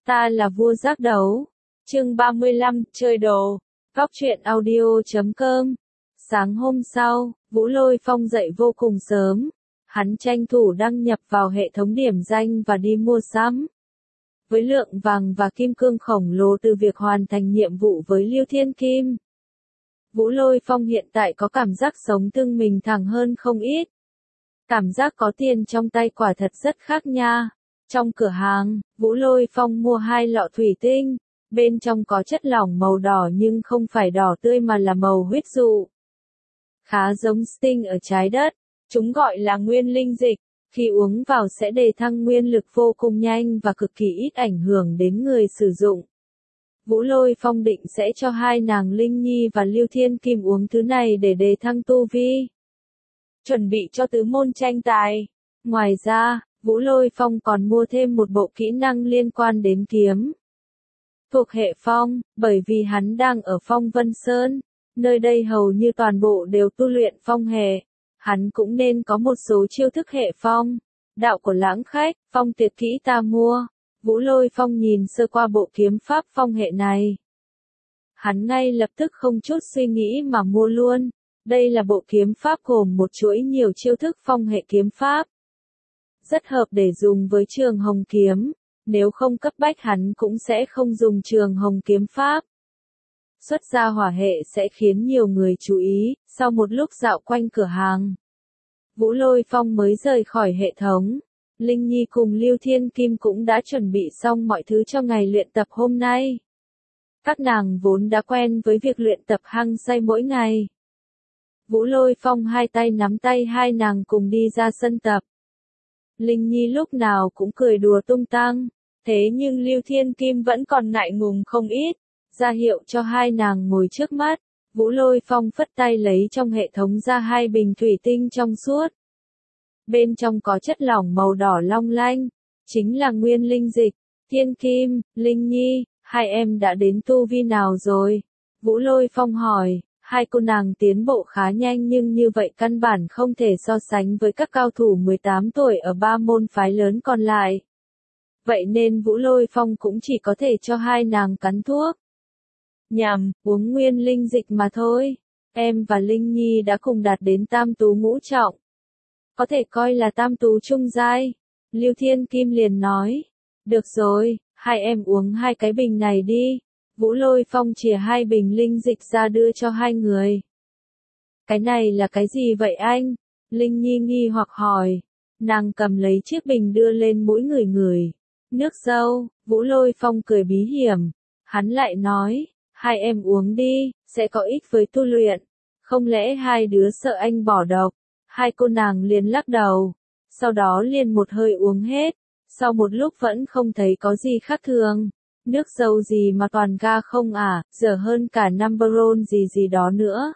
Ta là vua giác đấu. Chương 35, chơi đồ. Góc truyện audio.com. Sáng hôm sau, Vũ Lôi Phong dậy vô cùng sớm. Hắn tranh thủ đăng nhập vào hệ thống điểm danh và đi mua sắm. Với lượng vàng và kim cương khổng lồ từ việc hoàn thành nhiệm vụ với Liêu Thiên Kim, Vũ Lôi Phong hiện tại có cảm giác sống lưng mình thẳng hơn không ít. Cảm giác có tiền trong tay quả thật rất khác nha. Trong cửa hàng, Vũ Lôi Phong mua 2 lọ thủy tinh, bên trong có chất lỏng màu đỏ nhưng không phải đỏ tươi mà là màu huyết dụ. Khá giống Sting ở trái đất, chúng gọi là nguyên linh dịch, khi uống vào sẽ đề thăng nguyên lực vô cùng nhanh và cực kỳ ít ảnh hưởng đến người sử dụng. Vũ Lôi Phong định sẽ cho hai nàng Linh Nhi và Liêu Thiên Kim uống thứ này để đề thăng tu vi, chuẩn bị cho tứ môn tranh tài. Ngoài ra, Vũ Lôi Phong còn mua thêm một bộ kỹ năng liên quan đến kiếm thuộc hệ phong, bởi vì hắn đang ở Phong Vân Sơn, nơi đây hầu như toàn bộ đều tu luyện phong hệ. Hắn cũng nên có một số chiêu thức hệ phong. Đạo của lãng khách, phong tuyệt kỹ ta mua. Vũ Lôi Phong nhìn sơ qua bộ kiếm pháp phong hệ này. Hắn ngay lập tức không chút suy nghĩ mà mua luôn. Đây là bộ kiếm pháp gồm một chuỗi nhiều chiêu thức phong hệ kiếm pháp. Rất hợp để dùng với trường hồng kiếm. Nếu không cấp bách hắn cũng sẽ không dùng trường hồng kiếm pháp. Xuất ra hỏa hệ sẽ khiến nhiều người chú ý. Sau một lúc dạo quanh cửa hàng, Vũ Lôi Phong mới rời khỏi hệ thống. Linh Nhi cùng Liêu Thiên Kim cũng đã chuẩn bị xong mọi thứ cho ngày luyện tập hôm nay. Các nàng vốn đã quen với việc luyện tập hăng say mỗi ngày. Vũ Lôi Phong hai tay nắm tay hai nàng cùng đi ra sân tập. Linh Nhi lúc nào cũng cười đùa tung tăng, thế nhưng Liêu Thiên Kim vẫn còn ngại ngùng không ít, ra hiệu cho hai nàng ngồi trước mắt. Vũ Lôi Phong phất tay lấy trong hệ thống ra 2 bình thủy tinh trong suốt. Bên trong có chất lỏng màu đỏ long lanh, chính là nguyên linh dịch. Thiên Kim, Linh Nhi, hai em đã đến tu vi nào rồi? Vũ Lôi Phong hỏi. Hai cô nàng tiến bộ khá nhanh nhưng như vậy căn bản không thể so sánh với các cao thủ 18 tuổi ở 3 môn phái lớn còn lại. Vậy nên Vũ Lôi Phong cũng chỉ có thể cho hai nàng cắn thuốc. Nhằm, uống nguyên linh dịch mà thôi. Em và Linh Nhi đã cùng đạt đến tam tú ngũ trọng. Có thể coi là tam tú trung giai. Liêu Thiên Kim liền nói. Được rồi, hai em uống 2 cái bình này đi. Vũ Lôi Phong chìa 2 bình linh dịch ra đưa cho hai người. Cái này là cái gì vậy anh? Linh Nhi nghi hoặc hỏi. Nàng cầm lấy chiếc bình đưa lên mũi người. Nước dâu. Vũ Lôi Phong cười bí hiểm. Hắn lại nói. Hai em uống đi, sẽ có ích với tu luyện. Không lẽ hai đứa sợ anh bỏ độc? Hai cô nàng liền lắc đầu. Sau đó liền một hơi uống hết. Sau một lúc vẫn không thấy có gì khác thường. Nước dâu gì mà toàn ga không à, dở hơn cả number roll gì đó nữa.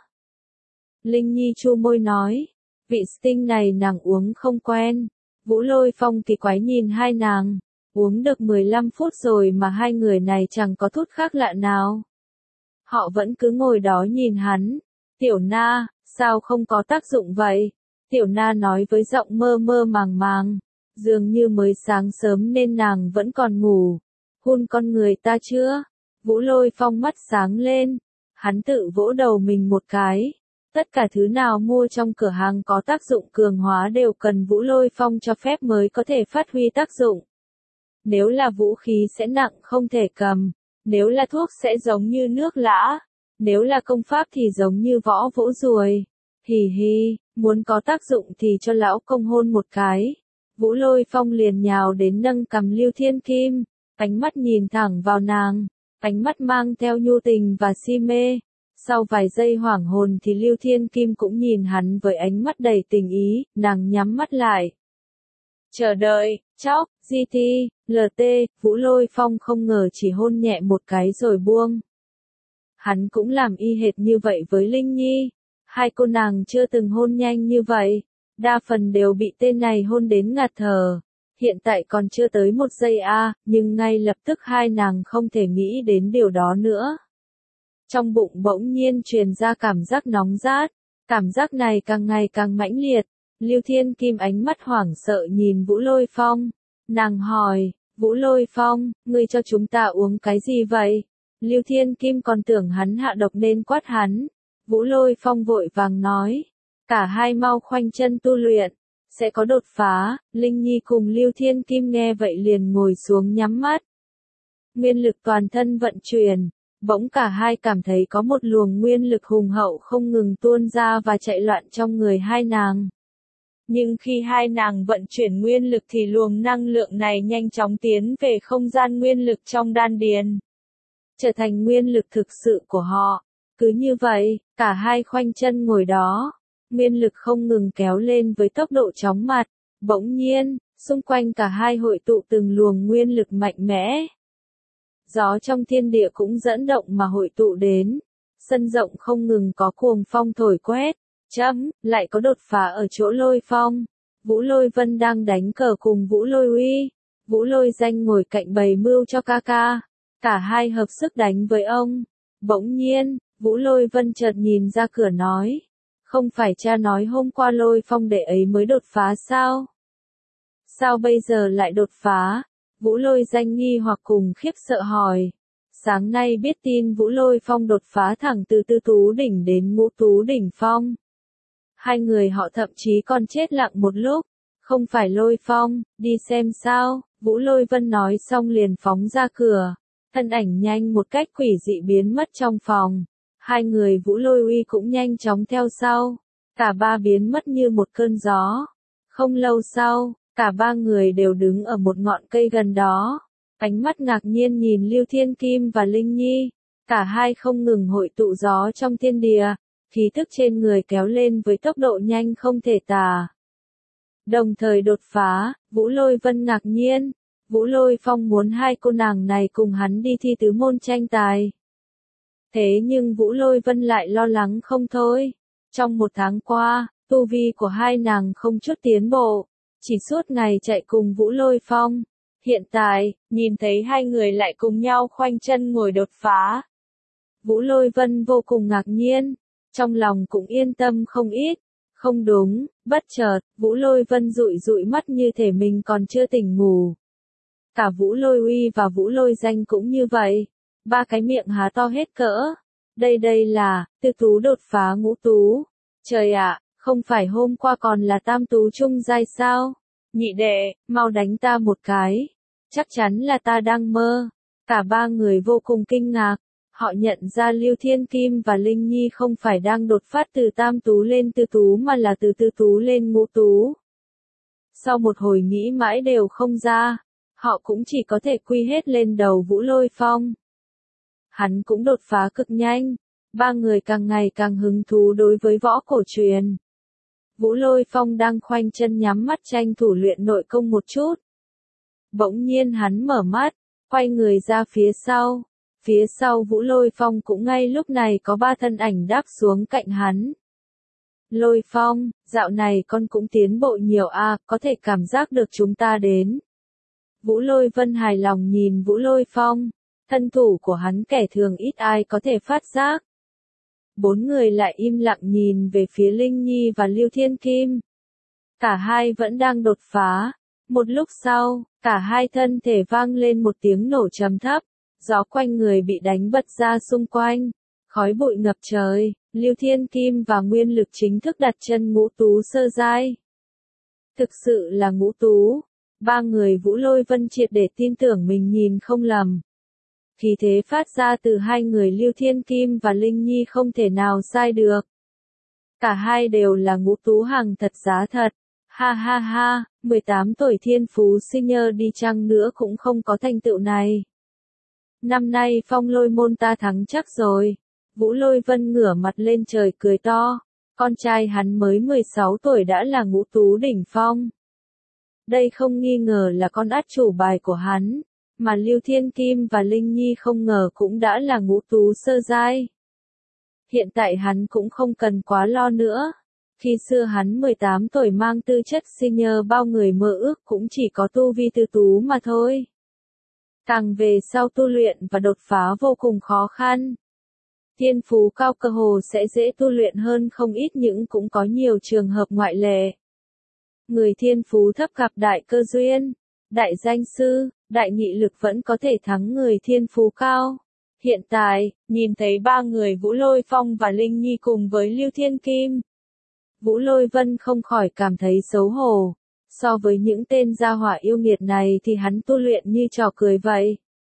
Linh Nhi chu môi nói. Vị Sting này nàng uống không quen. Vũ Lôi Phong kỳ quái nhìn hai nàng. Uống được 15 phút rồi mà hai người này chẳng có chút khác lạ nào. Họ vẫn cứ ngồi đó nhìn hắn. Tiểu Na, sao không có tác dụng vậy? Tiểu Na nói với giọng mơ mơ màng. Dường như mới sáng sớm nên nàng vẫn còn ngủ. Hôn con người ta chưa? Vũ Lôi Phong mắt sáng lên. Hắn tự vỗ đầu mình một cái. Tất cả thứ nào mua trong cửa hàng có tác dụng cường hóa đều cần Vũ Lôi Phong cho phép mới có thể phát huy tác dụng. Nếu là vũ khí sẽ nặng không thể cầm. Nếu là thuốc sẽ giống như nước lã. Nếu là công pháp thì giống như võ vỗ ruồi. Hì hì, muốn có tác dụng thì cho lão công hôn một cái. Vũ Lôi Phong liền nhào đến nâng cầm Liêu Thiên Kim. Ánh mắt nhìn thẳng vào nàng. Ánh mắt mang theo nhu tình và si mê. Sau vài giây hoảng hồn thì Liêu Thiên Kim cũng nhìn hắn với ánh mắt đầy tình ý. Nàng nhắm mắt lại. Chờ đợi, chóc, GT, LT, Vũ Lôi Phong không ngờ chỉ hôn nhẹ một cái rồi buông. Hắn cũng làm y hệt như vậy với Linh Nhi. Hai cô nàng chưa từng hôn nhanh như vậy. Đa phần đều bị tên này hôn đến ngạt thở. Hiện tại còn chưa tới 1 giây nhưng ngay lập tức hai nàng không thể nghĩ đến điều đó nữa. Trong bụng bỗng nhiên truyền ra cảm giác nóng rát. Cảm giác này càng ngày càng mãnh liệt. Liêu Thiên Kim ánh mắt hoảng sợ nhìn Vũ Lôi Phong. Nàng hỏi, Vũ Lôi Phong, ngươi cho chúng ta uống cái gì vậy? Lưu Thiên Kim còn tưởng hắn hạ độc nên quát hắn. Vũ Lôi Phong vội vàng nói. Cả hai mau khoanh chân tu luyện. Sẽ có đột phá. Linh Nhi cùng Lưu Thiên Kim nghe vậy liền ngồi xuống nhắm mắt. Nguyên lực toàn thân vận chuyển. Bỗng cả hai cảm thấy có một luồng nguyên lực hùng hậu không ngừng tuôn ra và chạy loạn trong người hai nàng. Nhưng khi hai nàng vận chuyển nguyên lực thì luồng năng lượng này nhanh chóng tiến về không gian nguyên lực trong đan điền, trở thành nguyên lực thực sự của họ. Cứ như vậy, cả hai khoanh chân ngồi đó, nguyên lực không ngừng kéo lên với tốc độ chóng mặt. Bỗng nhiên, xung quanh cả hai hội tụ từng luồng nguyên lực mạnh mẽ. Gió trong thiên địa cũng dẫn động mà hội tụ đến. Sân rộng không ngừng có cuồng phong thổi quét. Lại có đột phá ở chỗ Lôi Phong. Vũ Lôi Vân đang đánh cờ cùng Vũ Lôi Uy. Vũ Lôi Danh ngồi cạnh bày mưu cho ca ca. Cả hai hợp sức đánh với ông. Bỗng nhiên, Vũ Lôi Vân chợt nhìn ra cửa nói. Không phải cha nói hôm qua Lôi Phong đệ ấy mới đột phá sao? Sao bây giờ lại đột phá? Vũ Lôi Danh nghi hoặc cùng khiếp sợ hỏi. Sáng nay biết tin Vũ Lôi Phong đột phá thẳng từ tư tú đỉnh đến ngũ tú đỉnh phong. Hai người họ thậm chí còn chết lặng một lúc. Không phải Lôi Phong, đi xem sao? Vũ Lôi Vân nói xong liền phóng ra cửa. Thân ảnh nhanh một cách quỷ dị biến mất trong phòng. Hai người Vũ Lôi Uy cũng nhanh chóng theo sau. Cả ba biến mất như một cơn gió. Không lâu sau, cả ba người đều đứng ở một ngọn cây gần đó. Ánh mắt ngạc nhiên nhìn Lưu Thiên Kim và Linh Nhi. Cả hai không ngừng hội tụ gió trong thiên địa. Khí thức trên người kéo lên với tốc độ nhanh không thể tả. Đồng thời đột phá, Vũ Lôi Vân ngạc nhiên. Vũ Lôi Phong muốn hai cô nàng này cùng hắn đi thi tứ môn tranh tài. Thế nhưng Vũ Lôi Vân lại lo lắng không thôi. Trong một tháng qua, tu vi của hai nàng không chút tiến bộ. Chỉ suốt ngày chạy cùng Vũ Lôi Phong. Hiện tại, nhìn thấy hai người lại cùng nhau khoanh chân ngồi đột phá. Vũ Lôi Vân vô cùng ngạc nhiên. Trong lòng cũng yên tâm không ít. Không đúng, bất chợt, Vũ Lôi Vân dụi dụi mắt như thể mình còn chưa tỉnh ngủ. Cả Vũ Lôi Uy và Vũ Lôi Danh cũng như vậy. Ba cái miệng há to hết cỡ. Đây là, tư tú đột phá ngũ tú. Trời ạ, không phải hôm qua còn là tam tú trung giai sao? Nhị đệ, mau đánh ta một cái. Chắc chắn là ta đang mơ. Cả ba người vô cùng kinh ngạc. Họ nhận ra Lưu Thiên Kim và Linh Nhi không phải đang đột phát từ tam tú lên tư tú mà là từ tư tú lên ngũ tú. Sau một hồi nghĩ mãi đều không ra, họ cũng chỉ có thể quy hết lên đầu Vũ Lôi Phong. Hắn cũng đột phá cực nhanh. Ba người càng ngày càng hứng thú đối với võ cổ truyền. Vũ Lôi Phong đang khoanh chân nhắm mắt tranh thủ luyện nội công một chút. Bỗng nhiên hắn mở mắt, quay người ra phía sau. Phía sau Vũ Lôi Phong cũng ngay lúc này có ba thân ảnh đáp xuống cạnh hắn. Lôi Phong, dạo này con cũng tiến bộ nhiều à, có thể cảm giác được chúng ta đến. Vũ Lôi Vân hài lòng nhìn Vũ Lôi Phong. Thân thủ của hắn kẻ thường ít ai có thể phát giác. Bốn người lại im lặng nhìn về phía Linh Nhi và Lưu Thiên Kim. Cả hai vẫn đang đột phá. Một lúc sau, cả hai thân thể vang lên một tiếng nổ trầm thấp. Gió quanh người bị đánh bật ra xung quanh. Khói bụi ngập trời. Lưu Thiên Kim và Nguyên Lực chính thức đặt chân ngũ tú sơ giai. Thực sự là ngũ tú. Ba người Vũ Lôi Vân triệt để tin tưởng mình nhìn không lầm. Khí thế phát ra từ hai người Lưu Thiên Kim và Linh Nhi không thể nào sai được. Cả hai đều là ngũ tú hàng thật giá thật. Ha ha ha, 18 tuổi thiên phú sinh nhơ đi chăng nữa cũng không có thành tựu này. Năm nay Phong Lôi môn ta thắng chắc rồi. Vũ Lôi Vân ngửa mặt lên trời cười to. Con trai hắn mới 16 tuổi đã là ngũ tú đỉnh phong. Đây không nghi ngờ là con át chủ bài của hắn. Mà Lưu Thiên Kim và Linh Nhi không ngờ cũng đã là ngũ tú sơ giai. Hiện tại hắn cũng không cần quá lo nữa. Khi xưa hắn 18 tuổi mang tư chất senior bao người mơ ước cũng chỉ có tu vi tư tú mà thôi. Càng về sau tu luyện và đột phá vô cùng khó khăn. Thiên phú cao cơ hồ sẽ dễ tu luyện hơn không ít nhưng cũng có nhiều trường hợp ngoại lệ. Người thiên phú thấp gặp đại cơ duyên. đại danh sư, đại nghị lực vẫn có thể thắng người thiên phú cao. Hiện tại, nhìn thấy ba người Vũ Lôi Phong và Linh Nhi cùng với Lưu Thiên Kim. Vũ Lôi Vân không khỏi cảm thấy xấu hổ. So với những tên gia hỏa yêu nghiệt này thì hắn tu luyện như trò cười vậy.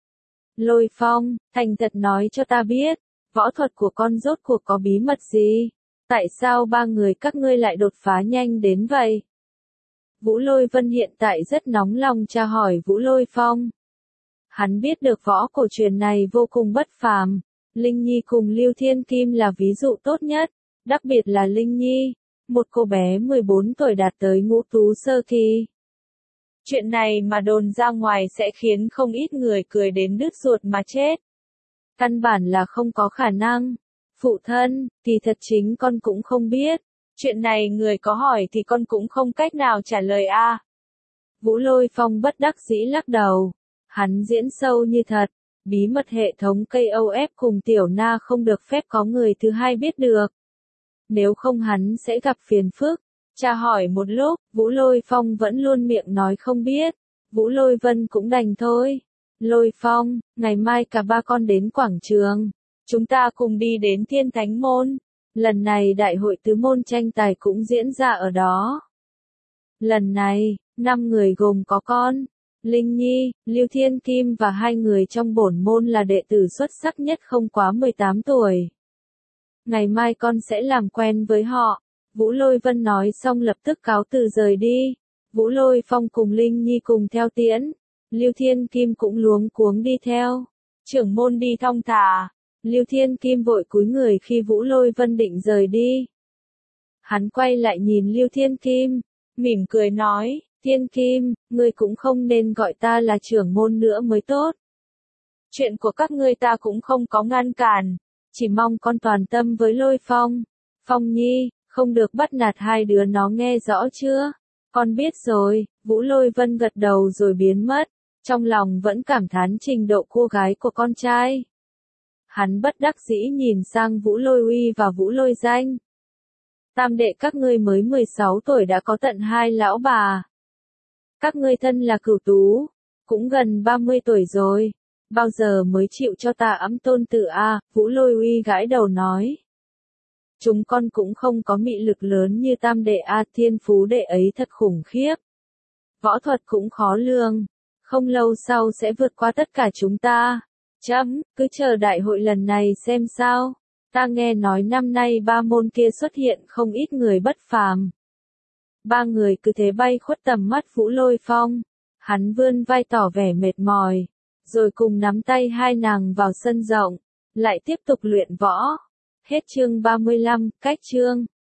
Lôi Phong, thành thật nói cho ta biết, võ thuật của con rốt cuộc có bí mật gì? Tại sao ba người các ngươi lại đột phá nhanh đến vậy? Vũ Lôi Vân hiện tại rất nóng lòng tra hỏi Vũ Lôi Phong. Hắn biết được võ cổ truyền này vô cùng bất phàm. Linh Nhi cùng Lưu Thiên Kim là ví dụ tốt nhất, đặc biệt là Linh Nhi, một cô bé 14 tuổi đạt tới ngũ tú sơ kỳ. Chuyện này mà đồn ra ngoài sẽ khiến không ít người cười đến đứt ruột mà chết. Căn bản là không có khả năng. Phụ thân, thì thật chính con cũng không biết. Chuyện này người có hỏi thì con cũng không cách nào trả lời a. Vũ Lôi Phong bất đắc dĩ lắc đầu. Hắn diễn sâu như thật. Bí mật hệ thống KOF cùng Tiểu Na không được phép có người thứ hai biết được. Nếu không hắn sẽ gặp phiền phức. Tra hỏi một lúc, Vũ Lôi Phong vẫn luôn miệng nói không biết. Vũ Lôi Vân cũng đành thôi. Lôi Phong, ngày mai cả ba con đến quảng trường. Chúng ta cùng đi đến Thiên Thánh Môn. Lần này đại hội tứ môn tranh tài cũng diễn ra ở đó. Lần này, 5 người gồm có con, Linh Nhi, Lưu Thiên Kim và 2 người trong bổn môn là đệ tử xuất sắc nhất không quá 18 tuổi. Ngày mai con sẽ làm quen với họ. Vũ Lôi Vân nói xong lập tức cáo từ rời đi. Vũ Lôi Phong cùng Linh Nhi cùng theo tiễn. Lưu Thiên Kim cũng luống cuống đi theo. Trưởng môn đi thong thả. Lưu Thiên Kim vội cúi người khi Vũ Lôi Vân định rời đi. Hắn quay lại nhìn Lưu Thiên Kim, mỉm cười nói, Thiên Kim, ngươi cũng không nên gọi ta là trưởng môn nữa mới tốt. Chuyện của các ngươi ta cũng không có ngăn cản, chỉ mong con toàn tâm với Lôi Phong. Phong Nhi, không được bắt nạt hai đứa nó nghe rõ chưa? Con biết rồi, Vũ Lôi Vân gật đầu rồi biến mất, trong lòng vẫn cảm thán trình độ cô gái của con trai. Hắn bất đắc dĩ nhìn sang Vũ Lôi Uy và Vũ Lôi Danh. Tam đệ các ngươi mới 16 tuổi đã có tận 2 lão bà. Các ngươi thân là cửu tú, cũng gần 30 tuổi rồi. Bao giờ mới chịu cho ta ẵm tôn tử a? Vũ Lôi Uy gãi đầu nói. Chúng con cũng không có mị lực lớn như tam đệ a, thiên phú đệ ấy thật khủng khiếp. Võ thuật cũng khó lường, không lâu sau sẽ vượt qua tất cả chúng ta. Chấm, cứ chờ đại hội lần này xem sao. Ta nghe nói năm nay ba môn kia xuất hiện không ít người bất phàm. Ba người cứ thế bay khuất tầm mắt Vũ Lôi Phong. Hắn vươn vai tỏ vẻ mệt mỏi, rồi cùng nắm tay hai nàng vào sân rộng, lại tiếp tục luyện võ. Hết chương 35, cách chương.